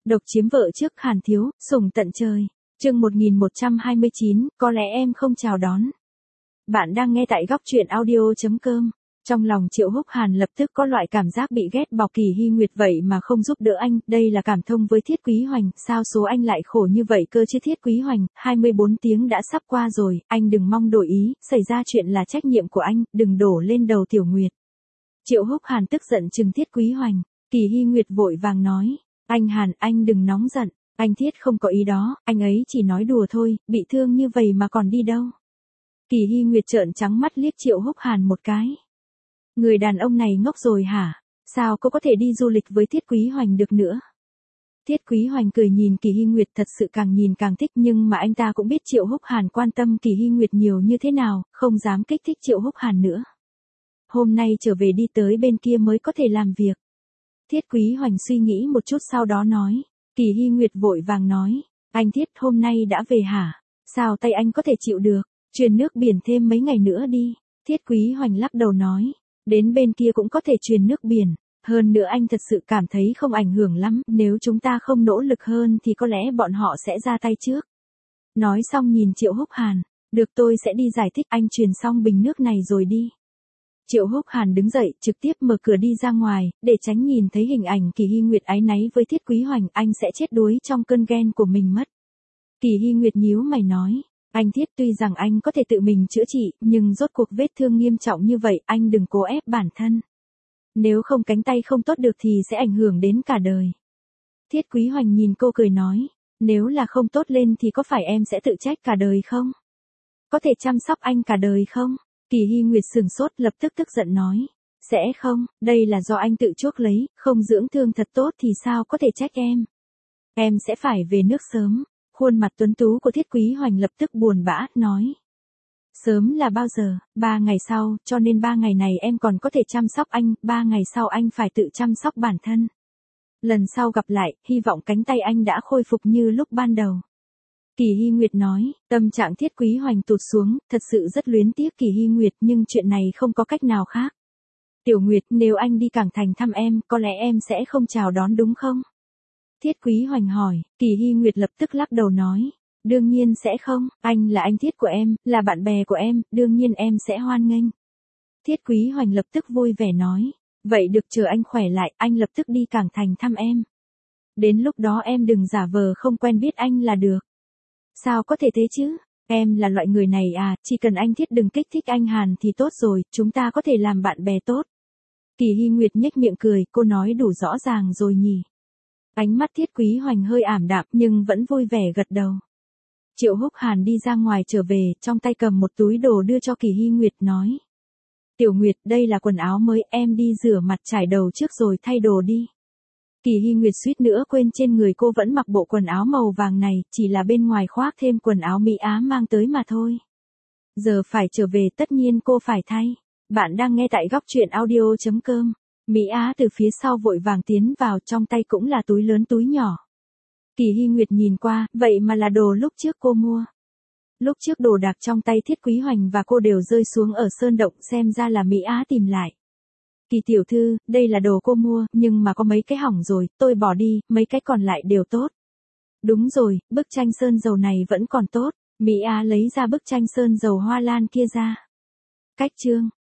Độc chiếm vợ trước Hàn Thiếu, sủng tận trời. Chương 1129, có lẽ em không chào đón. Bạn đang nghe tại góc truyện audio.com. Trong lòng Triệu Húc Hàn lập tức có loại cảm giác bị ghét bỏ Kỳ Hy Nguyệt vậy mà không giúp đỡ anh, đây là cảm thông với Thiết Quý Hoành, sao số anh lại khổ như vậy cơ chứ Thiết Quý Hoành, 24 tiếng đã sắp qua rồi, anh đừng mong đổi ý, xảy ra chuyện là trách nhiệm của anh, đừng đổ lên đầu Tiểu Nguyệt. Triệu Húc Hàn tức giận trừng Thiết Quý Hoành, Kỳ Hy Nguyệt vội vàng nói, anh Hàn, anh đừng nóng giận, anh Thiết không có ý đó, anh ấy chỉ nói đùa thôi, bị thương như vậy mà còn đi đâu. Kỳ Hy Nguyệt trợn trắng mắt liếc Triệu Húc Hàn một cái. Người đàn ông này ngốc rồi hả? Sao cô có thể đi du lịch với Thiết Quý Hoành được nữa? Thiết Quý Hoành cười nhìn Kỳ Hy Nguyệt thật sự càng nhìn càng thích nhưng mà anh ta cũng biết Triệu Húc Hàn quan tâm Kỳ Hy Nguyệt nhiều như thế nào, không dám kích thích Triệu Húc Hàn nữa. Hôm nay trở về đi tới bên kia mới có thể làm việc. Thiết Quý Hoành suy nghĩ một chút sau đó nói. Kỳ Hy Nguyệt vội vàng nói. Anh Thiết hôm nay đã về hả? Sao tay anh có thể chịu được? Truyền nước biển thêm mấy ngày nữa đi. Thiết Quý Hoành lắc đầu nói. Đến bên kia cũng có thể truyền nước biển. Hơn nữa anh thật sự cảm thấy không ảnh hưởng lắm. Nếu chúng ta không nỗ lực hơn thì có lẽ bọn họ sẽ ra tay trước. Nói xong nhìn Triệu Húc Hàn. Được tôi sẽ đi giải thích anh truyền xong bình nước này rồi đi. Triệu Húc Hàn đứng dậy, trực tiếp mở cửa đi ra ngoài, để tránh nhìn thấy hình ảnh Kỳ Hy Nguyệt áy náy với Thiết Quý Hoành, anh sẽ chết đuối trong cơn ghen của mình mất. Kỳ Hy Nguyệt nhíu mày nói, anh Thiết tuy rằng anh có thể tự mình chữa trị, nhưng rốt cuộc vết thương nghiêm trọng như vậy, anh đừng cố ép bản thân. Nếu không cánh tay không tốt được thì sẽ ảnh hưởng đến cả đời. Thiết Quý Hoành nhìn cô cười nói, nếu là không tốt lên thì có phải em sẽ tự trách cả đời không? Có thể chăm sóc anh cả đời không? Kỳ Hy Nguyệt sừng sốt lập tức tức giận nói. Sẽ không, đây là do anh tự chuốc lấy, không dưỡng thương thật tốt thì sao có thể trách em. Em sẽ phải về nước sớm. Khuôn mặt tuấn tú của Thiết Quý Hoành lập tức buồn bã, nói. Sớm là bao giờ? 3 ngày sau, cho nên 3 ngày này em còn có thể chăm sóc anh, 3 ngày sau anh phải tự chăm sóc bản thân. Lần sau gặp lại, hy vọng cánh tay anh đã khôi phục như lúc ban đầu. Kỳ Hy Nguyệt nói, tâm trạng Thiết Quý Hoành tụt xuống, thật sự rất luyến tiếc Kỳ Hy Nguyệt nhưng chuyện này không có cách nào khác. Tiểu Nguyệt, nếu anh đi Cảng Thành thăm em, có lẽ em sẽ không chào đón đúng không? Thiết Quý Hoành hỏi, Kỳ Hy Nguyệt lập tức lắc đầu nói, đương nhiên sẽ không, anh là anh Thiết của em, là bạn bè của em, đương nhiên em sẽ hoan nghênh. Thiết Quý Hoành lập tức vui vẻ nói, vậy được chờ anh khỏe lại, anh lập tức đi Cảng Thành thăm em. Đến lúc đó em đừng giả vờ không quen biết anh là được. Sao có thể thế chứ? Em là loại người này à, chỉ cần anh Thiết đừng kích thích anh Hàn thì tốt rồi, chúng ta có thể làm bạn bè tốt. Kỳ Hy Nguyệt nhếch miệng cười, cô nói đủ rõ ràng rồi nhỉ. Ánh mắt Thiết Quý Hoành hơi ảm đạm nhưng vẫn vui vẻ gật đầu. Triệu Húc Hàn đi ra ngoài trở về, trong tay cầm một túi đồ đưa cho Kỳ Hy Nguyệt nói. Tiểu Nguyệt, đây là quần áo mới, em đi rửa mặt trải đầu trước rồi thay đồ đi. Kỳ Hy Nguyệt suýt nữa quên trên người cô vẫn mặc bộ quần áo màu vàng này, chỉ là bên ngoài khoác thêm quần áo Mỹ Á mang tới mà thôi. Giờ phải trở về tất nhiên cô phải thay. Bạn đang nghe tại góc truyện audio.com. Mỹ Á từ phía sau vội vàng tiến vào, trong tay cũng là túi lớn túi nhỏ. Kỳ Hy Nguyệt nhìn qua, vậy mà là đồ lúc trước cô mua. Lúc trước đồ đạc trong tay Thiết Quý Hoành và cô đều rơi xuống ở sơn động, xem ra là Mỹ Á tìm lại. Kỳ tiểu thư, đây là đồ cô mua, nhưng mà có mấy cái hỏng rồi, tôi bỏ đi, mấy cái còn lại đều tốt. Đúng rồi, bức tranh sơn dầu này vẫn còn tốt. Mỹ Á lấy ra bức tranh sơn dầu hoa lan kia ra. Cách chương.